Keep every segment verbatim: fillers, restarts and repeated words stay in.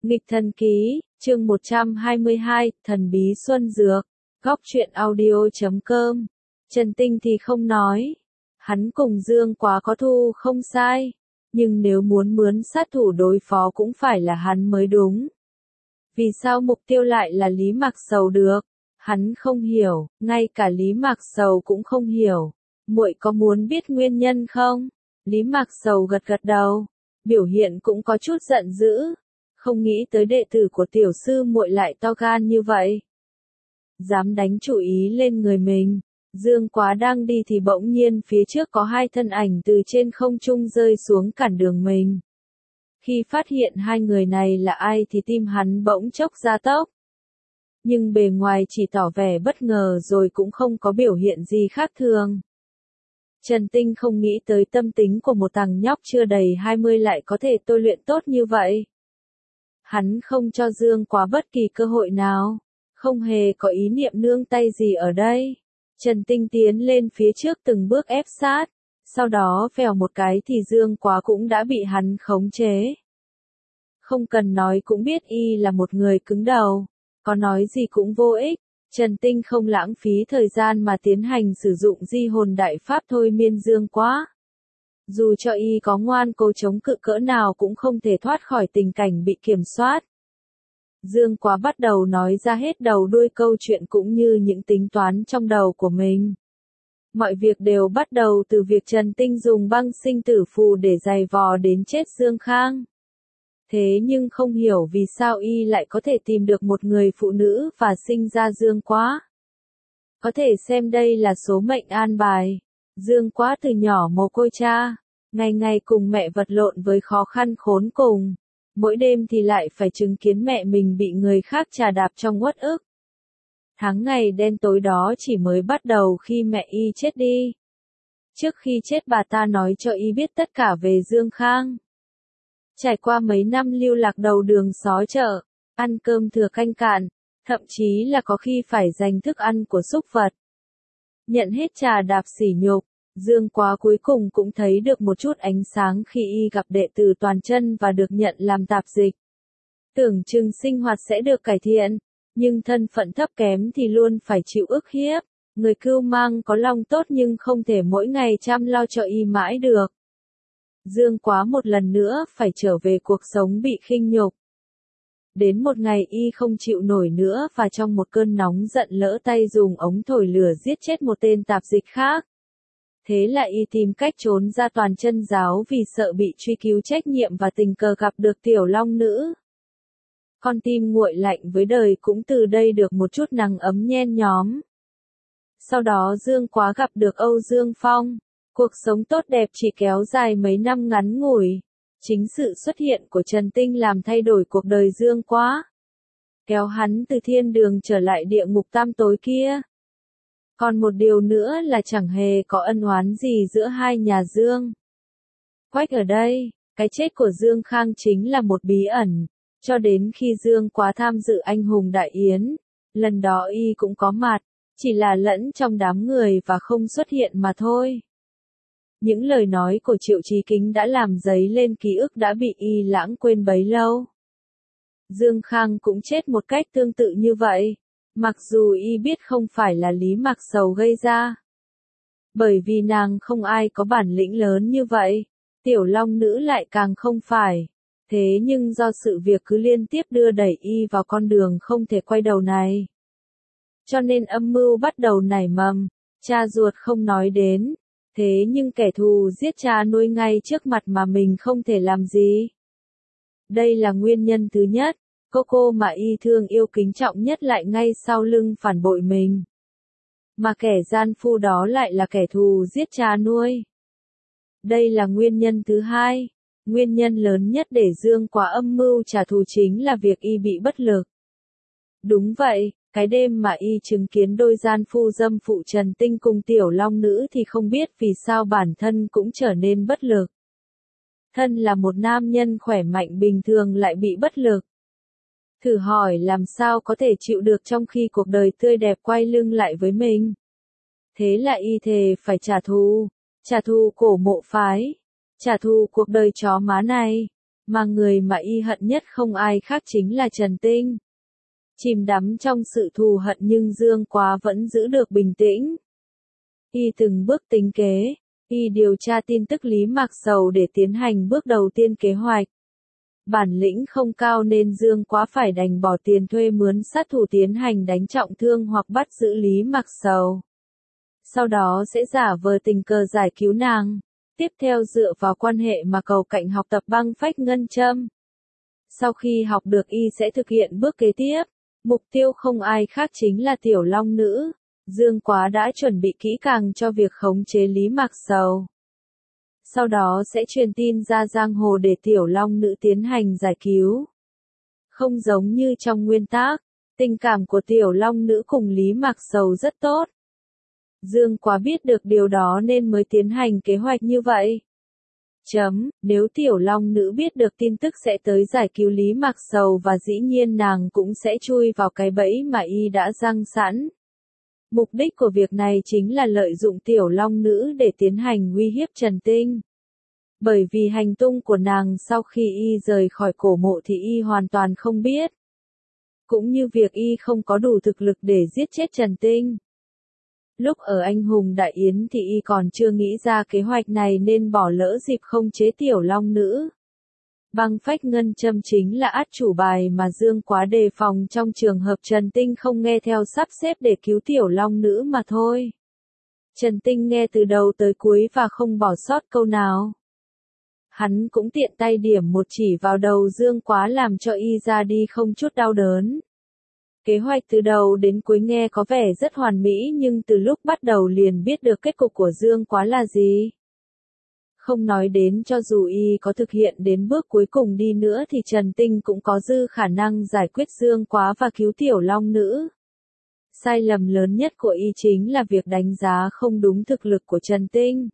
Nghịch thần ký, chương một trăm hai mươi hai, thần bí xuân dược, góc truyện audio chấm com. Trần Tinh thì không nói. Hắn cùng Dương Quá có thù không sai. Nhưng nếu muốn mướn sát thủ đối phó cũng phải là hắn mới đúng. Vì sao mục tiêu lại là Lý Mạc Sầu được? Hắn không hiểu, ngay cả Lý Mạc Sầu cũng không hiểu. Muội có muốn biết nguyên nhân không? Lý Mạc Sầu gật gật đầu, biểu hiện cũng có chút giận dữ. Không nghĩ tới đệ tử của tiểu sư muội lại to gan như vậy. Dám đánh chủ ý lên người mình. Dương Quá đang đi thì bỗng nhiên phía trước có hai thân ảnh từ trên không trung rơi xuống cản đường mình. Khi phát hiện hai người này là ai thì tim hắn bỗng chốc gia tốc. Nhưng bề ngoài chỉ tỏ vẻ bất ngờ rồi cũng không có biểu hiện gì khác thường. Trần Tinh không nghĩ tới tâm tính của một thằng nhóc chưa đầy hai mươi lại có thể tôi luyện tốt như vậy. Hắn không cho Dương Quá bất kỳ cơ hội nào, không hề có ý niệm nương tay gì ở đây. Trần Tinh tiến lên phía trước từng bước ép sát, sau đó vèo một cái thì Dương Quá cũng đã bị hắn khống chế. Không cần nói cũng biết y là một người cứng đầu, có nói gì cũng vô ích. Trần Tinh không lãng phí thời gian mà tiến hành sử dụng di hồn đại pháp thôi miên Dương Quá. Dù cho y có ngoan cố chống cự cỡ nào cũng không thể thoát khỏi tình cảnh bị kiểm soát. Dương Quá bắt đầu nói ra hết đầu đuôi câu chuyện cũng như những tính toán trong đầu của mình. Mọi việc đều bắt đầu từ việc Trần Tinh dùng băng sinh tử phù để giày vò đến chết Dương Khang. Thế nhưng không hiểu vì sao y lại có thể tìm được một người phụ nữ và sinh ra Dương Quá. Có thể xem đây là số mệnh an bài. Dương Quá từ nhỏ mồ côi cha, ngày ngày cùng mẹ vật lộn với khó khăn khốn cùng. Mỗi đêm thì lại phải chứng kiến mẹ mình bị người khác trà đạp trong uất ức. Tháng ngày đen tối đó chỉ mới bắt đầu khi mẹ y chết đi. Trước khi chết bà ta nói cho y biết tất cả về Dương Khang. Trải qua mấy năm lưu lạc đầu đường xó chợ, ăn cơm thừa canh cạn, thậm chí là có khi phải dành thức ăn của súc vật. Nhận hết trà đạp sỉ nhục, Dương Quá cuối cùng cũng thấy được một chút ánh sáng khi y gặp đệ tử Toàn Chân và được nhận làm tạp dịch. Tưởng chừng sinh hoạt sẽ được cải thiện, nhưng thân phận thấp kém thì luôn phải chịu ức hiếp. Người cưu mang có lòng tốt nhưng không thể mỗi ngày chăm lo cho y mãi được. Dương Quá một lần nữa phải trở về cuộc sống bị khinh nhục. Đến một ngày y không chịu nổi nữa và trong một cơn nóng giận lỡ tay dùng ống thổi lửa giết chết một tên tạp dịch khác. Thế là y tìm cách trốn ra Toàn Chân giáo vì sợ bị truy cứu trách nhiệm và tình cờ gặp được tiểu long nữ. Con tim nguội lạnh với đời cũng từ đây được một chút nắng ấm nhen nhóm. Sau đó Dương Quá gặp được Âu Dương Phong. Cuộc sống tốt đẹp chỉ kéo dài mấy năm ngắn ngủi. Chính sự xuất hiện của Trần Tinh làm thay đổi cuộc đời Dương Quá. Kéo hắn từ thiên đường trở lại địa ngục tam tối kia. Còn một điều nữa là chẳng hề có ân oán gì giữa hai nhà Dương Quách ở đây. Cái chết của Dương Khang chính là một bí ẩn. Cho đến khi Dương Quá tham dự anh hùng đại yến, lần đó y cũng có mặt, chỉ là lẫn trong đám người và không xuất hiện mà thôi. Những lời nói của Triệu Chí Kính đã làm dấy lên ký ức đã bị y lãng quên bấy lâu. Dương Khang cũng chết một cách tương tự như vậy, mặc dù y biết không phải là Lý Mạc Sầu gây ra. Bởi vì nàng không ai có bản lĩnh lớn như vậy, tiểu long nữ lại càng không phải. Thế nhưng do sự việc cứ liên tiếp đưa đẩy y vào con đường không thể quay đầu này. Cho nên âm mưu bắt đầu nảy mầm, cha ruột không nói đến. Thế nhưng kẻ thù giết cha nuôi ngay trước mặt mà mình không thể làm gì. Đây là nguyên nhân thứ nhất, cô cô mà y thương yêu kính trọng nhất lại ngay sau lưng phản bội mình. Mà kẻ gian phu đó lại là kẻ thù giết cha nuôi. Đây là nguyên nhân thứ hai, nguyên nhân lớn nhất để Dương Quá âm mưu trả thù chính là việc y bị bất lực. Đúng vậy. Cái đêm mà y chứng kiến đôi gian phu dâm phụ Trần Tinh cùng tiểu long nữ thì không biết vì sao bản thân cũng trở nên bất lực. Thân là một nam nhân khỏe mạnh bình thường lại bị bất lực. Thử hỏi làm sao có thể chịu được trong khi cuộc đời tươi đẹp quay lưng lại với mình. Thế là y thề phải trả thù, trả thù cổ mộ phái, trả thù cuộc đời chó má này. Mà người mà y hận nhất không ai khác chính là Trần Tinh. Chìm đắm trong sự thù hận nhưng Dương Quá vẫn giữ được bình tĩnh. Y từng bước tính kế, y điều tra tin tức Lý Mạc Sầu để tiến hành bước đầu tiên kế hoạch. Bản lĩnh không cao nên Dương Quá phải đành bỏ tiền thuê mướn sát thủ tiến hành đánh trọng thương hoặc bắt giữ Lý Mạc Sầu. Sau đó sẽ giả vờ tình cờ giải cứu nàng. Tiếp theo dựa vào quan hệ mà cầu cạnh học tập băng phách ngân châm. Sau khi học được y sẽ thực hiện bước kế tiếp. Mục tiêu không ai khác chính là Tiểu Long Nữ. Dương Quá đã chuẩn bị kỹ càng cho việc khống chế Lý Mạc Sầu. Sau đó sẽ truyền tin ra giang hồ để Tiểu Long Nữ tiến hành giải cứu. Không giống như trong nguyên tác, tình cảm của Tiểu Long Nữ cùng Lý Mạc Sầu rất tốt. Dương Quá biết được điều đó nên mới tiến hành kế hoạch như vậy. Chấm, nếu Tiểu Long Nữ biết được tin tức sẽ tới giải cứu Lý Mạc Sầu và dĩ nhiên nàng cũng sẽ chui vào cái bẫy mà y đã giăng sẵn. Mục đích của việc này chính là lợi dụng Tiểu Long Nữ để tiến hành uy hiếp Trần Tinh. Bởi vì hành tung của nàng sau khi y rời khỏi cổ mộ thì y hoàn toàn không biết. Cũng như việc y không có đủ thực lực để giết chết Trần Tinh. Lúc ở Anh Hùng Đại Yến thì y còn chưa nghĩ ra kế hoạch này nên bỏ lỡ dịp không chế Tiểu Long Nữ. Băng phách ngân châm chính là át chủ bài mà Dương Quá đề phòng trong trường hợp Trần Tinh không nghe theo sắp xếp để cứu Tiểu Long Nữ mà thôi. Trần Tinh nghe từ đầu tới cuối và không bỏ sót câu nào. Hắn cũng tiện tay điểm một chỉ vào đầu Dương Quá làm cho y ra đi không chút đau đớn. Kế hoạch từ đầu đến cuối nghe có vẻ rất hoàn mỹ nhưng từ lúc bắt đầu liền biết được kết cục của Dương Quá là gì. Không nói đến cho dù y có thực hiện đến bước cuối cùng đi nữa thì Trần Tinh cũng có dư khả năng giải quyết Dương Quá và cứu Tiểu Long Nữ. Sai lầm lớn nhất của y chính là việc đánh giá không đúng thực lực của Trần Tinh.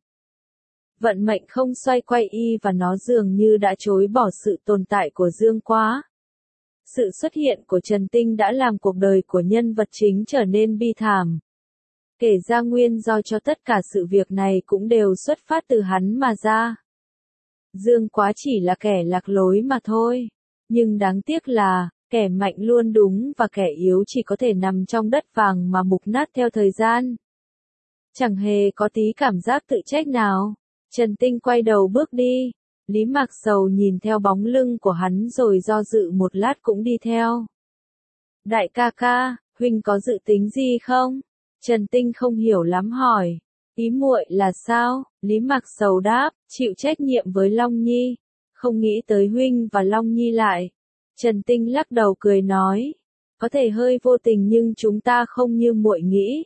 Vận mệnh không xoay quay y và nó dường như đã chối bỏ sự tồn tại của Dương Quá. Sự xuất hiện của Trần Tinh đã làm cuộc đời của nhân vật chính trở nên bi thảm. Kể ra nguyên do cho tất cả sự việc này cũng đều xuất phát từ hắn mà ra. Dương Quá chỉ là kẻ lạc lối mà thôi. Nhưng đáng tiếc là, kẻ mạnh luôn đúng và kẻ yếu chỉ có thể nằm trong đất vàng mà mục nát theo thời gian. Chẳng hề có tí cảm giác tự trách nào. Trần Tinh quay đầu bước đi. Lý Mạc Sầu nhìn theo bóng lưng của hắn rồi do dự một lát cũng đi theo. Đại ca ca, huynh có dự tính gì không? Trần Tinh không hiểu lắm hỏi. Ý muội là sao? Lý Mạc Sầu đáp, chịu trách nhiệm với Long Nhi. Không nghĩ tới huynh và Long Nhi lại. Trần Tinh lắc đầu cười nói. Có thể hơi vô tình nhưng chúng ta không như muội nghĩ.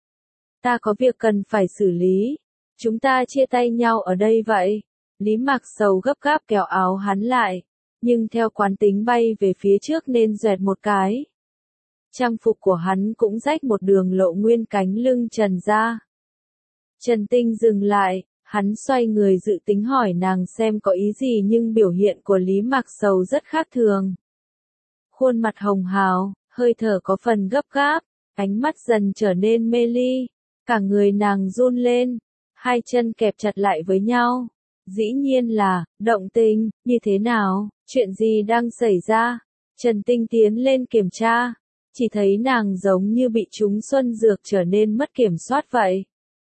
Ta có việc cần phải xử lý. Chúng ta chia tay nhau ở đây vậy. Lý Mạc Sầu gấp gáp kéo áo hắn lại. Nhưng theo quán tính bay về phía trước nên doẹt một cái. Trang phục của hắn cũng rách một đường lộ nguyên cánh lưng trần ra. Trần Tinh dừng lại, hắn xoay người dự tính hỏi nàng xem có ý gì nhưng biểu hiện của Lý Mạc Sầu rất khác thường. Khuôn mặt hồng hào, hơi thở có phần gấp gáp, ánh mắt dần trở nên mê ly, cả người nàng run lên, hai chân kẹp chặt lại với nhau. Dĩ nhiên là, động tình, như thế nào, chuyện gì đang xảy ra? Trần Tinh tiến lên kiểm tra. Chỉ thấy nàng giống như bị trúng xuân dược trở nên mất kiểm soát vậy.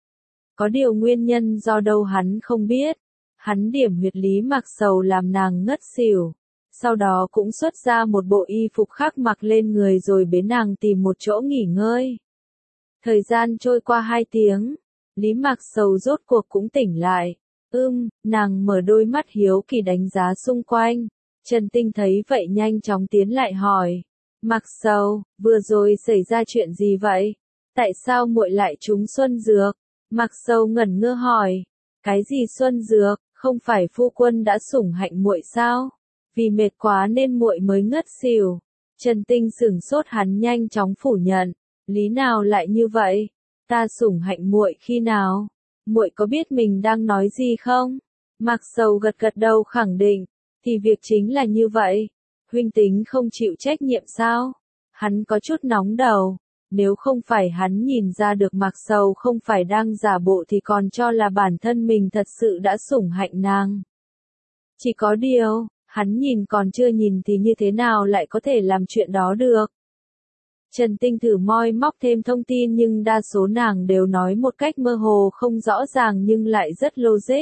Có điều nguyên nhân do đâu hắn không biết. Hắn điểm huyệt Lý Mạc Sầu làm nàng ngất xỉu. Sau đó cũng xuất ra một bộ y phục khác mặc lên người rồi bế nàng tìm một chỗ nghỉ ngơi. Thời gian trôi qua hai tiếng. Lý Mạc Sầu rốt cuộc cũng tỉnh lại. Ưm, nàng mở đôi mắt hiếu kỳ đánh giá xung quanh. Trần Tinh thấy vậy nhanh chóng tiến lại hỏi. Mạc Sầu, vừa rồi xảy ra chuyện gì vậy? Tại sao muội lại trúng xuân dược? Mạc Sầu ngẩn ngơ hỏi. Cái gì xuân dược, không phải phu quân đã sủng hạnh muội sao? Vì mệt quá nên muội mới ngất xỉu. Trần Tinh sửng sốt hắn nhanh chóng phủ nhận. Lý nào lại như vậy? Ta sủng hạnh muội khi nào? Muội có biết mình đang nói gì không? Mạc Sầu gật gật đầu khẳng định. Thì việc chính là như vậy. Huynh tính không chịu trách nhiệm sao? Hắn có chút nóng đầu. Nếu không phải hắn nhìn ra được Mạc Sầu không phải đang giả bộ thì còn cho là bản thân mình thật sự đã sủng hạnh nàng. Chỉ có điều, Hắn nhìn còn chưa nhìn thì như thế nào lại có thể làm chuyện đó được. Trần Tinh thử moi móc thêm thông tin nhưng đa số nàng đều nói một cách mơ hồ không rõ ràng nhưng lại rất logic.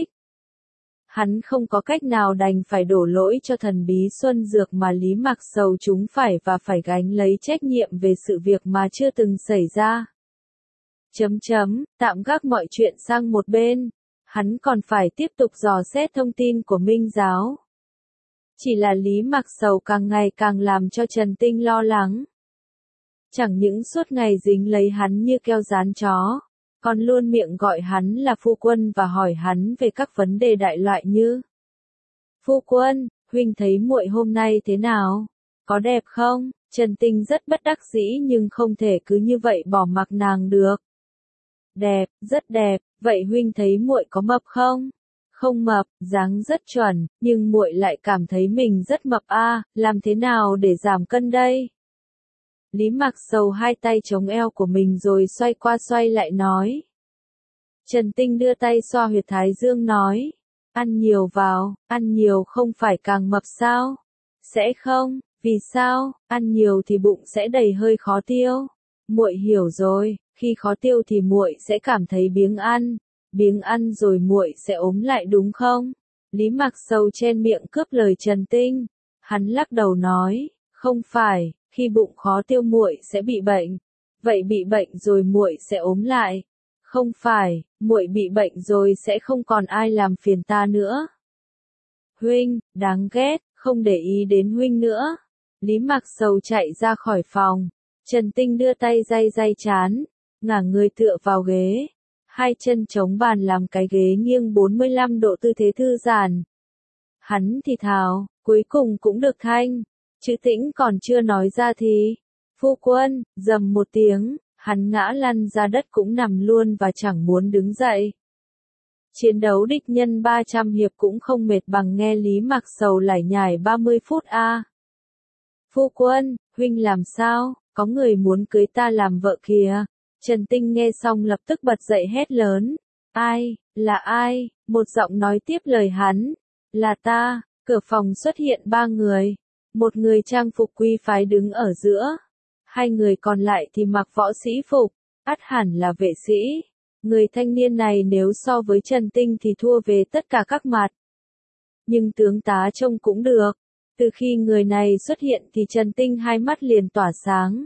Hắn không có cách nào đành phải đổ lỗi cho thần bí Xuân Dược mà Lý Mạc Sầu chúng phải và phải gánh lấy trách nhiệm về sự việc mà chưa từng xảy ra. Chấm chấm, tạm gác mọi chuyện sang một bên, hắn còn phải tiếp tục dò xét thông tin của Minh Giáo. Chỉ là Lý Mạc Sầu càng ngày càng làm cho Trần Tinh lo lắng. Chẳng những suốt ngày dính lấy hắn như keo dán chó, còn luôn miệng gọi hắn là phu quân và hỏi hắn về các vấn đề đại loại như: Phu quân, huynh thấy muội hôm nay thế nào? Có đẹp không? Trần Tinh rất bất đắc dĩ nhưng không thể cứ như vậy bỏ mặc nàng được. Đẹp, rất đẹp, vậy huynh thấy muội có mập không? Không mập, dáng rất chuẩn, nhưng muội lại cảm thấy mình rất mập a, làm thế nào để giảm cân đây? Lý Mạc Sầu hai tay chống eo của mình rồi xoay qua xoay lại nói. Trần Tinh đưa tay xoa huyệt thái dương nói. Ăn nhiều vào, ăn nhiều không phải càng mập sao? Sẽ không, vì sao? Ăn nhiều thì bụng sẽ đầy hơi khó tiêu. Muội hiểu rồi, khi khó tiêu thì muội sẽ cảm thấy biếng ăn, biếng ăn rồi muội sẽ ốm lại đúng không? Lý Mạc Sầu chen miệng cướp lời Trần Tinh. Hắn lắc đầu nói, không phải, khi bụng khó tiêu muội sẽ bị bệnh. Vậy bị bệnh rồi muội sẽ ốm lại. Không phải, muội bị bệnh rồi sẽ không còn ai làm phiền ta nữa. Huynh, đáng ghét, không để ý đến huynh nữa. Lý Mạc Sầu chạy ra khỏi phòng. Trần Tinh đưa tay day day trán, ngả người tựa vào ghế. Hai chân chống bàn làm cái ghế nghiêng bốn mươi lăm độ tư thế thư giãn. Hắn thì thào, cuối cùng cũng được thanh. Chữ tĩnh còn chưa nói ra thì. Phu quân, dầm một tiếng, hắn ngã lăn ra đất cũng nằm luôn và chẳng muốn đứng dậy. Chiến đấu địch nhân ba trăm hiệp cũng không mệt bằng nghe Lý Mạc Sầu lải nhải ba mươi phút a. À. Phu quân, huynh làm sao, có người muốn cưới ta làm vợ kìa. Trần Tinh nghe xong lập tức bật dậy hét lớn. Ai, là ai? Một giọng nói tiếp lời hắn. Là ta. Cửa phòng xuất hiện ba người. Một người trang phục quý phái đứng ở giữa. Hai người còn lại thì mặc võ sĩ phục, ắt hẳn là vệ sĩ. Người thanh niên này nếu so với Trần Tinh thì thua về tất cả các mặt. Nhưng tướng tá trông cũng được. Từ khi người này xuất hiện thì Trần Tinh hai mắt liền tỏa sáng.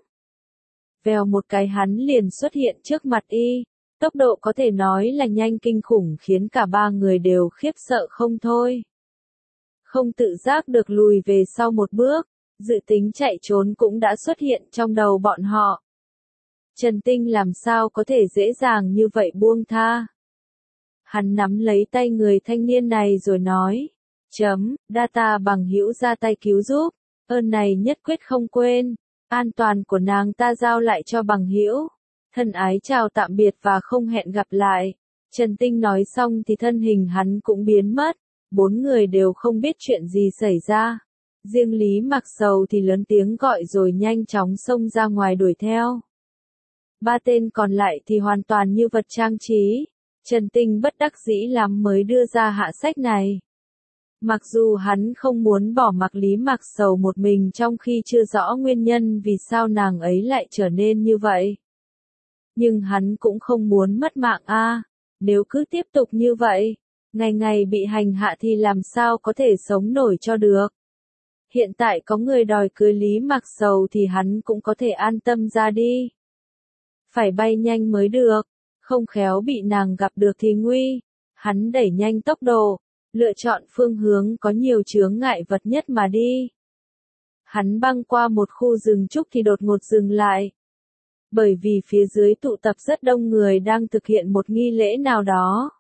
Vèo một cái hắn liền xuất hiện trước mặt y. Tốc độ có thể nói là nhanh kinh khủng khiến cả ba người đều khiếp sợ không thôi. Không tự giác được lùi về sau một bước, dự tính chạy trốn cũng đã xuất hiện trong đầu bọn họ. Trần Tinh làm sao có thể dễ dàng như vậy buông tha. Hắn nắm lấy tay người thanh niên này rồi nói, chấm, đa ta bằng hữu ra tay cứu giúp, ơn này nhất quyết không quên, an toàn của nàng ta giao lại cho bằng hữu. Thân ái chào tạm biệt và không hẹn gặp lại. Trần Tinh nói xong thì thân hình hắn cũng biến mất. Bốn người đều không biết chuyện gì xảy ra. Riêng Lý Mạc Sầu thì lớn tiếng gọi rồi nhanh chóng xông ra ngoài đuổi theo. Ba tên còn lại thì hoàn toàn như vật trang trí. Trần Tinh bất đắc dĩ lắm mới đưa ra hạ sách này. Mặc dù hắn không muốn bỏ mặc Lý Mạc Sầu một mình trong khi chưa rõ nguyên nhân vì sao nàng ấy lại trở nên như vậy. Nhưng hắn cũng không muốn mất mạng a. À, nếu cứ tiếp tục như vậy, ngày ngày bị hành hạ thì làm sao có thể sống nổi cho được. Hiện tại có người đòi cưới Lý Mạc Sầu thì hắn cũng có thể an tâm ra đi. Phải bay nhanh mới được, không khéo bị nàng gặp được thì nguy. Hắn đẩy nhanh tốc độ, lựa chọn phương hướng có nhiều chướng ngại vật nhất mà đi. Hắn băng qua một khu rừng trúc thì đột ngột dừng lại. Bởi vì phía dưới tụ tập rất đông người đang thực hiện một nghi lễ nào đó.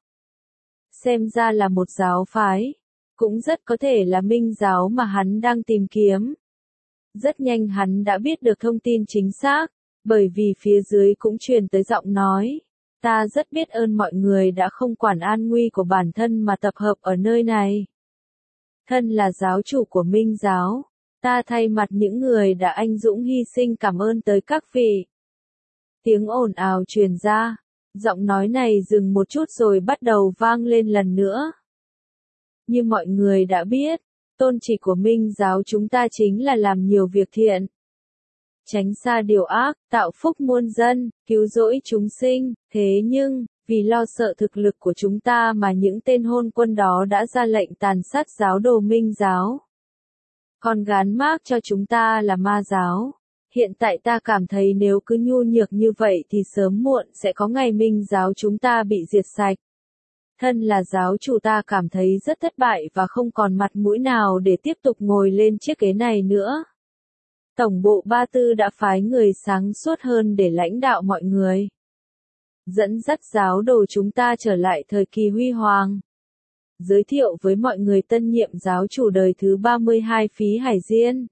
Xem ra là một giáo phái, cũng rất có thể là Minh giáo mà hắn đang tìm kiếm. Rất nhanh hắn đã biết được thông tin chính xác, bởi vì phía dưới cũng truyền tới giọng nói. Ta rất biết ơn mọi người đã không quản an nguy của bản thân mà tập hợp ở nơi này. Thân là giáo chủ của Minh giáo, ta thay mặt những người đã anh dũng hy sinh cảm ơn tới các vị. Tiếng ồn ào truyền ra, giọng nói này dừng một chút rồi bắt đầu vang lên lần nữa. Như mọi người đã biết, Tôn chỉ của Minh giáo chúng ta chính là làm nhiều việc thiện, tránh xa điều ác, tạo phúc muôn dân, cứu rỗi chúng sinh. Thế nhưng, vì lo sợ thực lực của chúng ta mà những tên hôn quân đó đã ra lệnh tàn sát giáo đồ Minh giáo. Còn gán mác cho chúng ta là ma giáo. Hiện tại ta cảm thấy nếu cứ nhu nhược như vậy thì sớm muộn sẽ có ngày Minh giáo chúng ta bị diệt sạch. Thân là giáo chủ ta cảm thấy rất thất bại và không còn mặt mũi nào để tiếp tục ngồi lên chiếc ghế này nữa. Tổng bộ Ba Tư đã phái người sáng suốt hơn để lãnh đạo mọi người, dẫn dắt giáo đồ chúng ta trở lại thời kỳ huy hoàng. Giới thiệu với mọi người tân nhiệm giáo chủ đời thứ ba mươi hai Phí Hải Diên.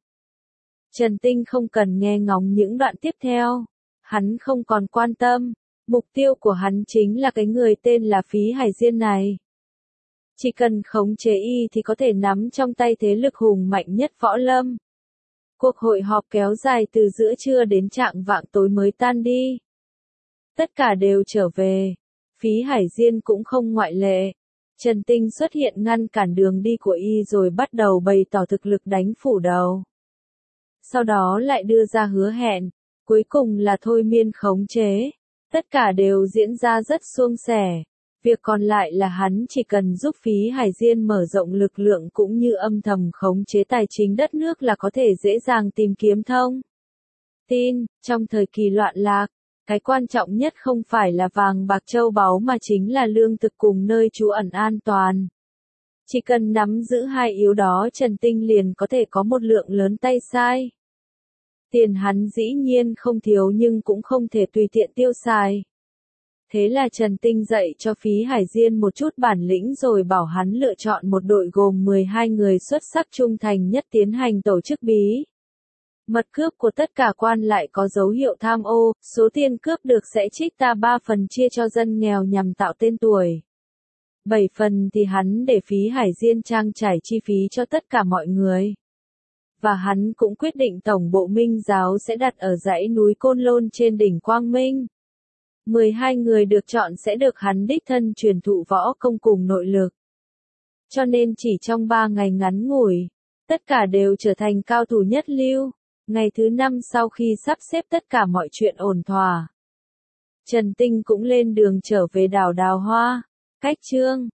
Trần Tinh không cần nghe ngóng những đoạn tiếp theo. Hắn không còn quan tâm. Mục tiêu của hắn chính là cái người tên là Phí Hải Diên này. Chỉ cần khống chế y thì có thể nắm trong tay thế lực hùng mạnh nhất võ lâm. Cuộc hội họp kéo dài từ giữa trưa đến chạng vạng tối mới tan đi. Tất cả đều trở về. Phí Hải Diên cũng không ngoại lệ. Trần Tinh xuất hiện ngăn cản đường đi của y rồi bắt đầu bày tỏ thực lực đánh phủ đầu. Sau đó lại đưa ra hứa hẹn. Cuối cùng là thôi miên khống chế. Tất cả đều diễn ra rất suôn sẻ. Việc còn lại là hắn chỉ cần giúp Phí Hải Diên mở rộng lực lượng cũng như âm thầm khống chế tài chính đất nước là có thể dễ dàng tìm kiếm thông tin. Trong thời kỳ loạn lạc, cái quan trọng nhất không phải là vàng bạc châu báu mà chính là lương thực cùng nơi trú ẩn an toàn. Chỉ cần nắm giữ hai yếu đó Trần Tinh liền có thể có một lượng lớn tay sai. Tiền hắn dĩ nhiên không thiếu nhưng cũng không thể tùy tiện tiêu xài. Thế là Trần Tinh dạy cho Phí Hải Diên một chút bản lĩnh rồi bảo hắn lựa chọn một đội gồm mười hai người xuất sắc trung thành nhất tiến hành tổ chức bí mật cướp của tất cả quan lại có dấu hiệu tham ô, số tiền cướp được sẽ trích ta ba phần chia cho dân nghèo nhằm tạo tên tuổi. bảy phần thì hắn để Phí Hải Diên trang trải chi phí cho tất cả mọi người. Và hắn cũng quyết định tổng bộ Minh giáo sẽ đặt ở dãy núi Côn Lôn trên đỉnh Quang Minh. mười hai người được chọn sẽ được hắn đích thân truyền thụ võ công cùng nội lực. Cho nên chỉ trong ba ngày ngắn ngủi, tất cả đều trở thành cao thủ nhất lưu. Ngày thứ năm sau khi sắp xếp tất cả mọi chuyện ổn thỏa, Trần Tinh cũng lên đường trở về đảo Đào Hoa. Cách chương